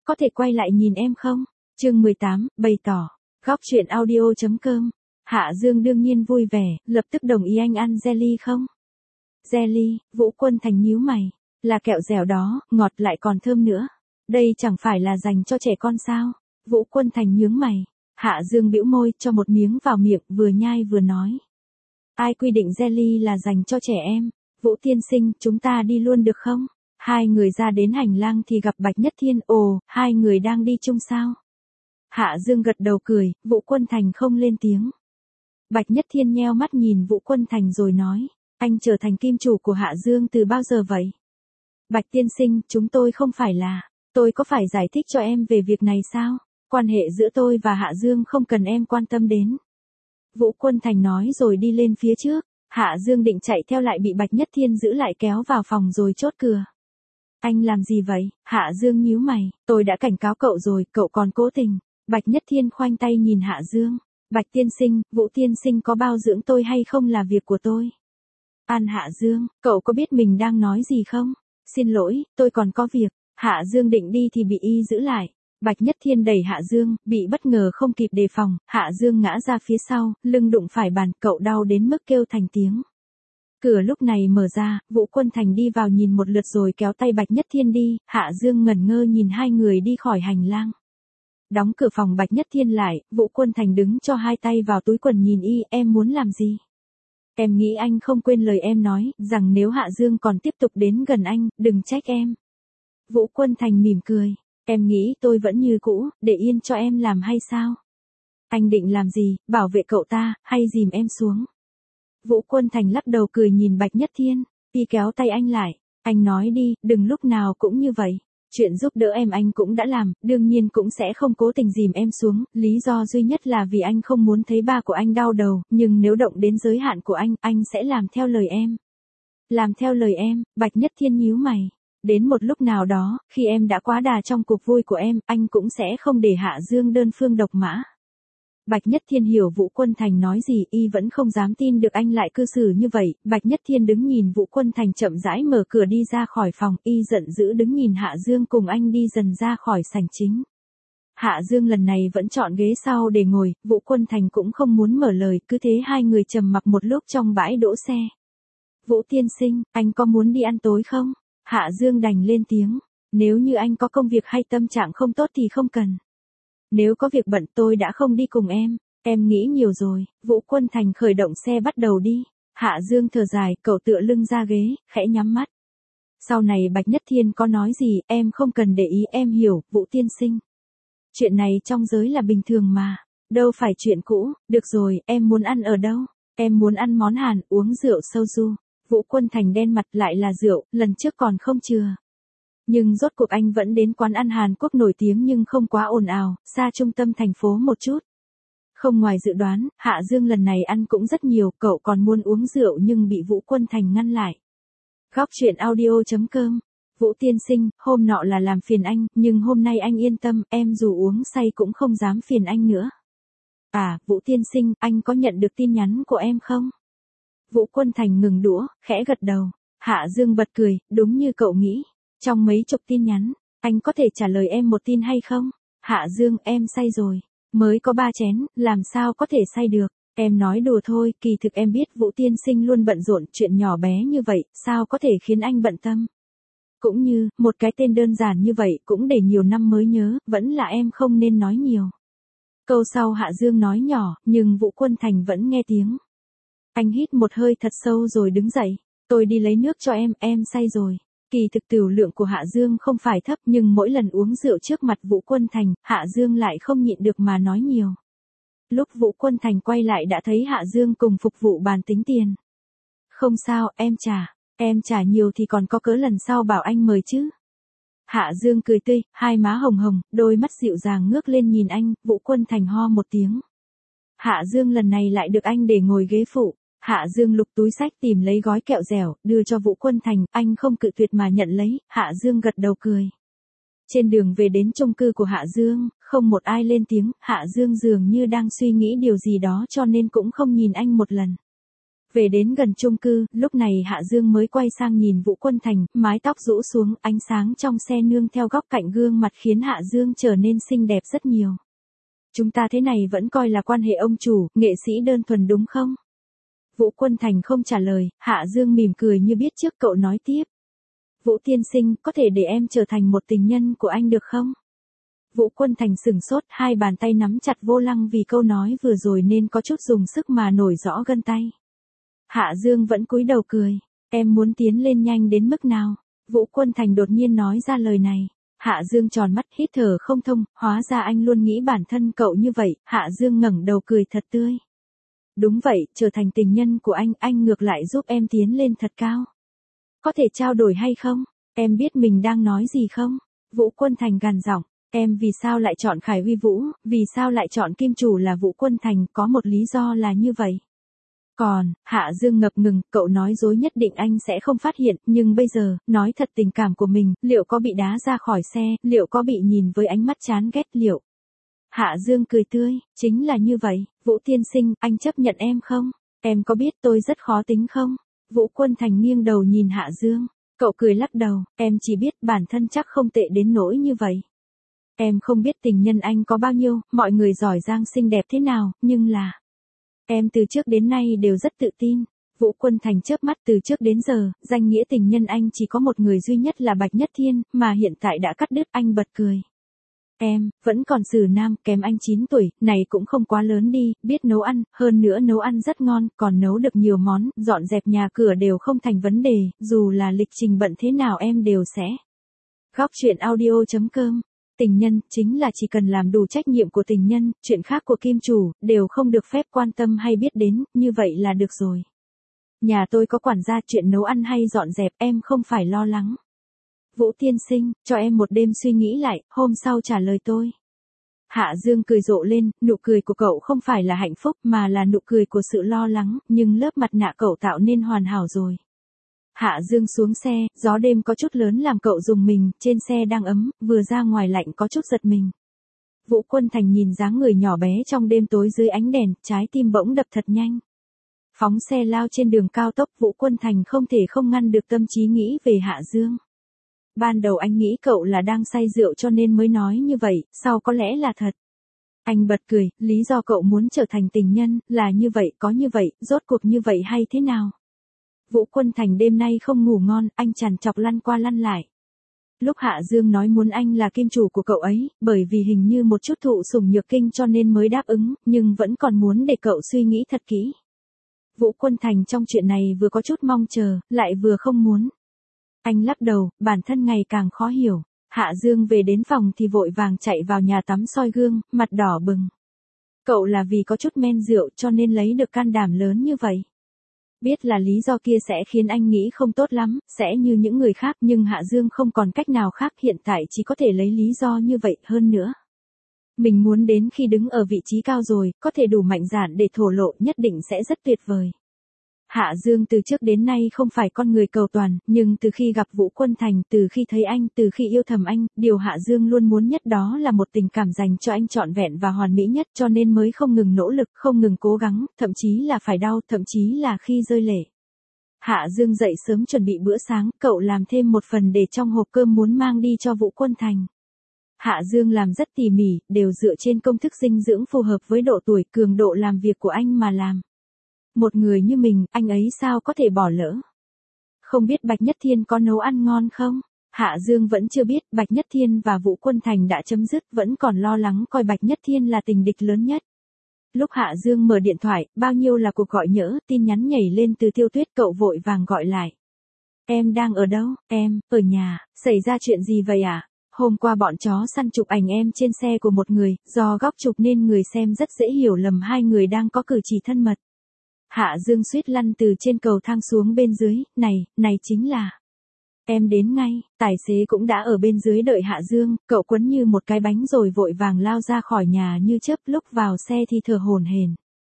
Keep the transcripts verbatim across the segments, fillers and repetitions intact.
có thể quay lại nhìn em không? Chương mười tám, bày tỏ. Góc truyện audio chấm com. Hạ Dương đương nhiên vui vẻ, lập tức đồng ý anh ăn jelly không? Jelly, Vũ Quân Thành nhíu mày. Là kẹo dẻo đó, ngọt lại còn thơm nữa. Đây chẳng phải là dành cho trẻ con sao? Vũ Quân Thành nhướng mày. Hạ Dương bĩu môi, cho một miếng vào miệng, vừa nhai vừa nói. Ai quy định jelly là dành cho trẻ em? Vũ tiên sinh, chúng ta đi luôn được không? Hai người ra đến hành lang thì gặp Bạch Nhất Thiên. Ồ, hai người đang đi chung sao? Hạ Dương gật đầu cười, Vũ Quân Thành không lên tiếng. Bạch Nhất Thiên nheo mắt nhìn Vũ Quân Thành rồi nói, anh trở thành kim chủ của Hạ Dương từ bao giờ vậy? Bạch tiên sinh, chúng tôi không phải là, tôi có phải giải thích cho em về việc này sao? Quan hệ giữa tôi và Hạ Dương không cần em quan tâm đến. Vũ Quân Thành nói rồi đi lên phía trước. Hạ Dương định chạy theo lại bị Bạch Nhất Thiên giữ lại kéo vào phòng rồi chốt cửa. Anh làm gì vậy? Hạ Dương nhíu mày, tôi đã cảnh cáo cậu rồi, cậu còn cố tình. Bạch Nhất Thiên khoanh tay nhìn Hạ Dương. Bạch tiên sinh, Vũ tiên sinh có bao dưỡng tôi hay không là việc của tôi. An Hạ Dương, cậu có biết mình đang nói gì không? Xin lỗi, tôi còn có việc. Hạ Dương định đi thì bị y giữ lại. Bạch Nhất Thiên đẩy Hạ Dương, bị bất ngờ không kịp đề phòng, Hạ Dương ngã ra phía sau, lưng đụng phải bàn, cậu đau đến mức kêu thành tiếng. Cửa lúc này mở ra, Vũ Quân Thành đi vào nhìn một lượt rồi kéo tay Bạch Nhất Thiên đi, Hạ Dương ngẩn ngơ nhìn hai người đi khỏi hành lang. Đóng cửa phòng Bạch Nhất Thiên lại, Vũ Quân Thành đứng cho hai tay vào túi quần nhìn y, em muốn làm gì? Em nghĩ anh không quên lời em nói, rằng nếu Hạ Dương còn tiếp tục đến gần anh, đừng trách em. Vũ Quân Thành mỉm cười. Em nghĩ tôi vẫn như cũ, để yên cho em làm hay sao? Anh định làm gì, bảo vệ cậu ta, hay dìm em xuống? Vũ Quân Thành lắc đầu cười nhìn Bạch Nhất Thiên, y kéo tay anh lại, anh nói đi, đừng lúc nào cũng như vậy. Chuyện giúp đỡ em anh cũng đã làm, đương nhiên cũng sẽ không cố tình dìm em xuống, lý do duy nhất là vì anh không muốn thấy ba của anh đau đầu, nhưng nếu động đến giới hạn của anh, anh sẽ làm theo lời em. Làm theo lời em, Bạch Nhất Thiên nhíu mày. Đến một lúc nào đó, khi em đã quá đà trong cuộc vui của em, anh cũng sẽ không để Hạ Dương đơn phương độc mã. Bạch Nhất Thiên hiểu Vũ Quân Thành nói gì, y vẫn không dám tin được anh lại cư xử như vậy. Bạch Nhất Thiên đứng nhìn Vũ Quân Thành chậm rãi mở cửa đi ra khỏi phòng, y giận dữ đứng nhìn Hạ Dương cùng anh đi dần ra khỏi sảnh chính. Hạ Dương lần này vẫn chọn ghế sau để ngồi, Vũ Quân Thành cũng không muốn mở lời, cứ thế hai người trầm mặc một lúc trong bãi đỗ xe. Vũ tiên sinh, anh có muốn đi ăn tối không? Hạ Dương đành lên tiếng, nếu như anh có công việc hay tâm trạng không tốt thì không cần. Nếu có việc bận tôi đã không đi cùng em, em nghĩ nhiều rồi. Vũ Quân Thành khởi động xe bắt đầu đi. Hạ Dương thở dài, cậu tựa lưng ra ghế, khẽ nhắm mắt. Sau này Bạch Nhất Thiên có nói gì, em không cần để ý, em hiểu, Vũ tiên sinh. Chuyện này trong giới là bình thường mà, đâu phải chuyện cũ. Được rồi, em muốn ăn ở đâu? Em muốn ăn món Hàn, uống rượu soju. Vũ Quân Thành đen mặt, lại là rượu, lần trước còn không chừa. Nhưng rốt cuộc anh vẫn đến quán ăn Hàn Quốc nổi tiếng nhưng không quá ồn ào, xa trung tâm thành phố một chút. Không ngoài dự đoán, Hạ Dương lần này ăn cũng rất nhiều, cậu còn muốn uống rượu nhưng bị Vũ Quân Thành ngăn lại. Góc truyện audio chấm com. Vũ tiên sinh, hôm nọ là làm phiền anh, nhưng hôm nay anh yên tâm, em dù uống say cũng không dám phiền anh nữa. À, Vũ tiên sinh, anh có nhận được tin nhắn của em không? Vũ Quân Thành ngừng đũa, khẽ gật đầu. Hạ Dương bật cười, đúng như cậu nghĩ. Trong mấy chục tin nhắn, anh có thể trả lời em một tin hay không? Hạ Dương, em say rồi. Mới có ba chén, làm sao có thể say được? Em nói đùa thôi, kỳ thực em biết Vũ tiên sinh luôn bận rộn, chuyện nhỏ bé như vậy, sao có thể khiến anh bận tâm? Cũng như, một cái tên đơn giản như vậy cũng để nhiều năm mới nhớ, vẫn là em không nên nói nhiều. Câu sau Hạ Dương nói nhỏ, nhưng Vũ Quân Thành vẫn nghe tiếng. Anh hít một hơi thật sâu rồi đứng dậy. Tôi đi lấy nước cho em, em say rồi. Kỳ thực tửu lượng của Hạ Dương không phải thấp nhưng mỗi lần uống rượu trước mặt Vũ Quân Thành, Hạ Dương lại không nhịn được mà nói nhiều. Lúc Vũ Quân Thành quay lại đã thấy Hạ Dương cùng phục vụ bàn tính tiền. Không sao, em trả. Em trả nhiều thì còn có cớ lần sau bảo anh mời chứ. Hạ Dương cười tươi, hai má hồng hồng, đôi mắt dịu dàng ngước lên nhìn anh. Vũ Quân Thành ho một tiếng. Hạ Dương lần này lại được anh để ngồi ghế phụ. Hạ Dương lục túi xách tìm lấy gói kẹo dẻo, đưa cho Vũ Quân Thành, anh không cự tuyệt mà nhận lấy. Hạ Dương gật đầu cười. Trên đường về đến chung cư của Hạ Dương, không một ai lên tiếng, Hạ Dương dường như đang suy nghĩ điều gì đó cho nên cũng không nhìn anh một lần. Về đến gần chung cư, lúc này Hạ Dương mới quay sang nhìn Vũ Quân Thành, mái tóc rũ xuống, ánh sáng trong xe nương theo góc cạnh gương mặt khiến Hạ Dương trở nên xinh đẹp rất nhiều. Chúng ta thế này vẫn coi là quan hệ ông chủ, nghệ sĩ đơn thuần đúng không? Vũ Quân Thành không trả lời, Hạ Dương mỉm cười như biết trước cậu nói tiếp. Vũ tiên sinh, có thể để em trở thành một tình nhân của anh được không? Vũ Quân Thành sửng sốt, hai bàn tay nắm chặt vô lăng vì câu nói vừa rồi nên có chút dùng sức mà nổi rõ gân tay. Hạ Dương vẫn cúi đầu cười, em muốn tiến lên nhanh đến mức nào? Vũ Quân Thành đột nhiên nói ra lời này. Hạ Dương tròn mắt hít thở không thông, hóa ra anh luôn nghĩ bản thân cậu như vậy. Hạ Dương ngẩng đầu cười thật tươi. Đúng vậy, trở thành tình nhân của anh, anh ngược lại giúp em tiến lên thật cao. Có thể trao đổi hay không? Em biết mình đang nói gì không? Vũ Quân Thành gằn giọng, em vì sao lại chọn Khải Huy Vũ, vì sao lại chọn kim chủ là Vũ Quân Thành, có một lý do là như vậy. Còn, Hạ Dương ngập ngừng, cậu nói dối nhất định anh sẽ không phát hiện, nhưng bây giờ, nói thật tình cảm của mình, liệu có bị đá ra khỏi xe, liệu có bị nhìn với ánh mắt chán ghét, liệu. Hạ Dương cười tươi, chính là như vậy, Vũ tiên sinh, anh chấp nhận em không? Em có biết tôi rất khó tính không? Vũ Quân Thành nghiêng đầu nhìn Hạ Dương, cậu cười lắc đầu, em chỉ biết bản thân chắc không tệ đến nỗi như vậy. Em không biết tình nhân anh có bao nhiêu, mọi người giỏi giang xinh đẹp thế nào, nhưng là... Em từ trước đến nay đều rất tự tin. Vũ Quân Thành chớp mắt, từ trước đến giờ, danh nghĩa tình nhân anh chỉ có một người duy nhất là Bạch Nhất Thiên, mà hiện tại đã cắt đứt. Anh bật cười. Em, vẫn còn xử nam, kém anh chín tuổi, này cũng không quá lớn đi, biết nấu ăn, hơn nữa nấu ăn rất ngon, còn nấu được nhiều món, dọn dẹp nhà cửa đều không thành vấn đề, dù là lịch trình bận thế nào em đều sẽ. Góc truyện audio chấm com. Tình nhân, chính là chỉ cần làm đủ trách nhiệm của tình nhân, chuyện khác của kim chủ, đều không được phép quan tâm hay biết đến, như vậy là được rồi. Nhà tôi có quản gia, chuyện nấu ăn hay dọn dẹp em không phải lo lắng. Vũ tiên sinh, cho em một đêm suy nghĩ lại, hôm sau trả lời tôi. Hạ Dương cười rộ lên, nụ cười của cậu không phải là hạnh phúc mà là nụ cười của sự lo lắng, nhưng lớp mặt nạ cậu tạo nên hoàn hảo rồi. Hạ Dương xuống xe, gió đêm có chút lớn làm cậu rùng mình, trên xe đang ấm, vừa ra ngoài lạnh có chút giật mình. Vũ Quân Thành nhìn dáng người nhỏ bé trong đêm tối dưới ánh đèn, trái tim bỗng đập thật nhanh. Phóng xe lao trên đường cao tốc, Vũ Quân Thành không thể không ngăn được tâm trí nghĩ về Hạ Dương. Ban đầu anh nghĩ cậu là đang say rượu cho nên mới nói như vậy, sau có lẽ là thật. Anh bật cười, lý do cậu muốn trở thành tình nhân, là như vậy, có như vậy, rốt cuộc như vậy hay thế nào? Vũ Quân Thành đêm nay không ngủ ngon, anh trằn trọc lăn qua lăn lại. Lúc Hạ Dương nói muốn anh là kim chủ của cậu ấy, bởi vì hình như một chút thụ sủng nhược kinh cho nên mới đáp ứng, nhưng vẫn còn muốn để cậu suy nghĩ thật kỹ. Vũ Quân Thành trong chuyện này vừa có chút mong chờ, lại vừa không muốn. Anh lắc đầu, bản thân ngày càng khó hiểu. Hạ Dương về đến phòng thì vội vàng chạy vào nhà tắm soi gương, mặt đỏ bừng. Cậu là vì có chút men rượu cho nên lấy được can đảm lớn như vậy. Biết là lý do kia sẽ khiến anh nghĩ không tốt lắm, sẽ như những người khác, nhưng Hạ Dương không còn cách nào khác, hiện tại chỉ có thể lấy lý do như vậy. Hơn nữa, mình muốn đến khi đứng ở vị trí cao rồi, có thể đủ mạnh dạn để thổ lộ, nhất định sẽ rất tuyệt vời. Hạ Dương từ trước đến nay không phải con người cầu toàn, nhưng từ khi gặp Vũ Quân Thành, từ khi thấy anh, từ khi yêu thầm anh, điều Hạ Dương luôn muốn nhất đó là một tình cảm dành cho anh trọn vẹn và hoàn mỹ nhất, cho nên mới không ngừng nỗ lực, không ngừng cố gắng, thậm chí là phải đau, thậm chí là khi rơi lệ. Hạ Dương dậy sớm chuẩn bị bữa sáng, cậu làm thêm một phần để trong hộp cơm muốn mang đi cho Vũ Quân Thành. Hạ Dương làm rất tỉ mỉ, đều dựa trên công thức dinh dưỡng phù hợp với độ tuổi, cường độ làm việc của anh mà làm. Một người như mình, anh ấy sao có thể bỏ lỡ? Không biết Bạch Nhất Thiên có nấu ăn ngon không? Hạ Dương vẫn chưa biết, Bạch Nhất Thiên và Vũ Quân Thành đã chấm dứt, vẫn còn lo lắng coi Bạch Nhất Thiên là tình địch lớn nhất. Lúc Hạ Dương mở điện thoại, bao nhiêu là cuộc gọi nhỡ, tin nhắn nhảy lên từ Tiêu Tuyết, cậu vội vàng gọi lại. Em đang ở đâu? Em, ở nhà, xảy ra chuyện gì vậy ạ? À? Hôm qua bọn chó săn chụp ảnh em trên xe của một người, do góc chụp nên người xem rất dễ hiểu lầm hai người đang có cử chỉ thân mật. Hạ Dương suýt lăn từ trên cầu thang xuống bên dưới, này, này chính là... Em đến ngay, tài xế cũng đã ở bên dưới đợi Hạ Dương, cậu quấn như một cái bánh rồi vội vàng lao ra khỏi nhà như chớp, lúc vào xe thì thở hổn hển.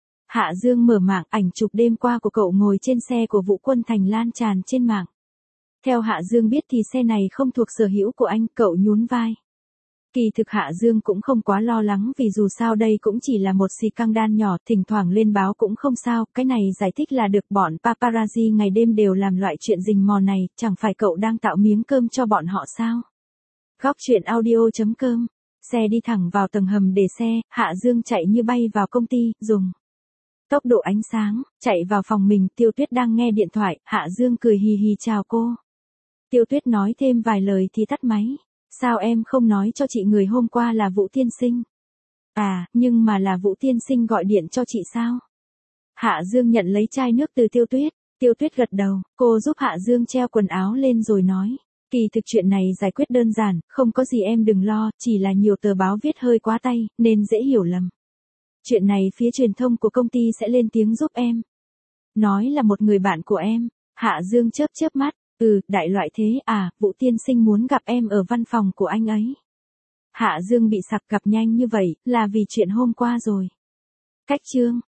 Hạ Dương mở mạng, ảnh chụp đêm qua của cậu ngồi trên xe của Vũ Quân Thành lan tràn trên mạng. Theo Hạ Dương biết thì xe này không thuộc sở hữu của anh, cậu nhún vai. Kỳ thực Hạ Dương cũng không quá lo lắng vì dù sao đây cũng chỉ là một xì căng đan nhỏ, thỉnh thoảng lên báo cũng không sao, cái này giải thích là được bọn paparazzi ngày đêm đều làm loại chuyện rình mò này, chẳng phải cậu đang tạo miếng cơm cho bọn họ sao? Góc truyện audio chấm com. Xe đi thẳng vào tầng hầm để xe, Hạ Dương chạy như bay vào công ty, dùng tốc độ ánh sáng, chạy vào phòng mình, Tiêu Tuyết đang nghe điện thoại, Hạ Dương cười hì hì chào cô. Tiêu Tuyết nói thêm vài lời thì tắt máy. Sao em không nói cho chị người hôm qua là Vũ tiên sinh? À, nhưng mà là Vũ tiên sinh gọi điện cho chị sao? Hạ Dương nhận lấy chai nước từ Tiêu Tuyết. Tiêu Tuyết gật đầu, cô giúp Hạ Dương treo quần áo lên rồi nói. Kỳ thực chuyện này giải quyết đơn giản, không có gì em đừng lo, chỉ là nhiều tờ báo viết hơi quá tay, nên dễ hiểu lầm. Chuyện này phía truyền thông của công ty sẽ lên tiếng giúp em. Nói là một người bạn của em. Hạ Dương chớp chớp mắt. Ừ, đại loại thế à, Vũ tiên sinh muốn gặp em ở văn phòng của anh ấy. Hạ Dương bị sặc gặp nhanh như vậy, là vì chuyện hôm qua rồi. Cách chương.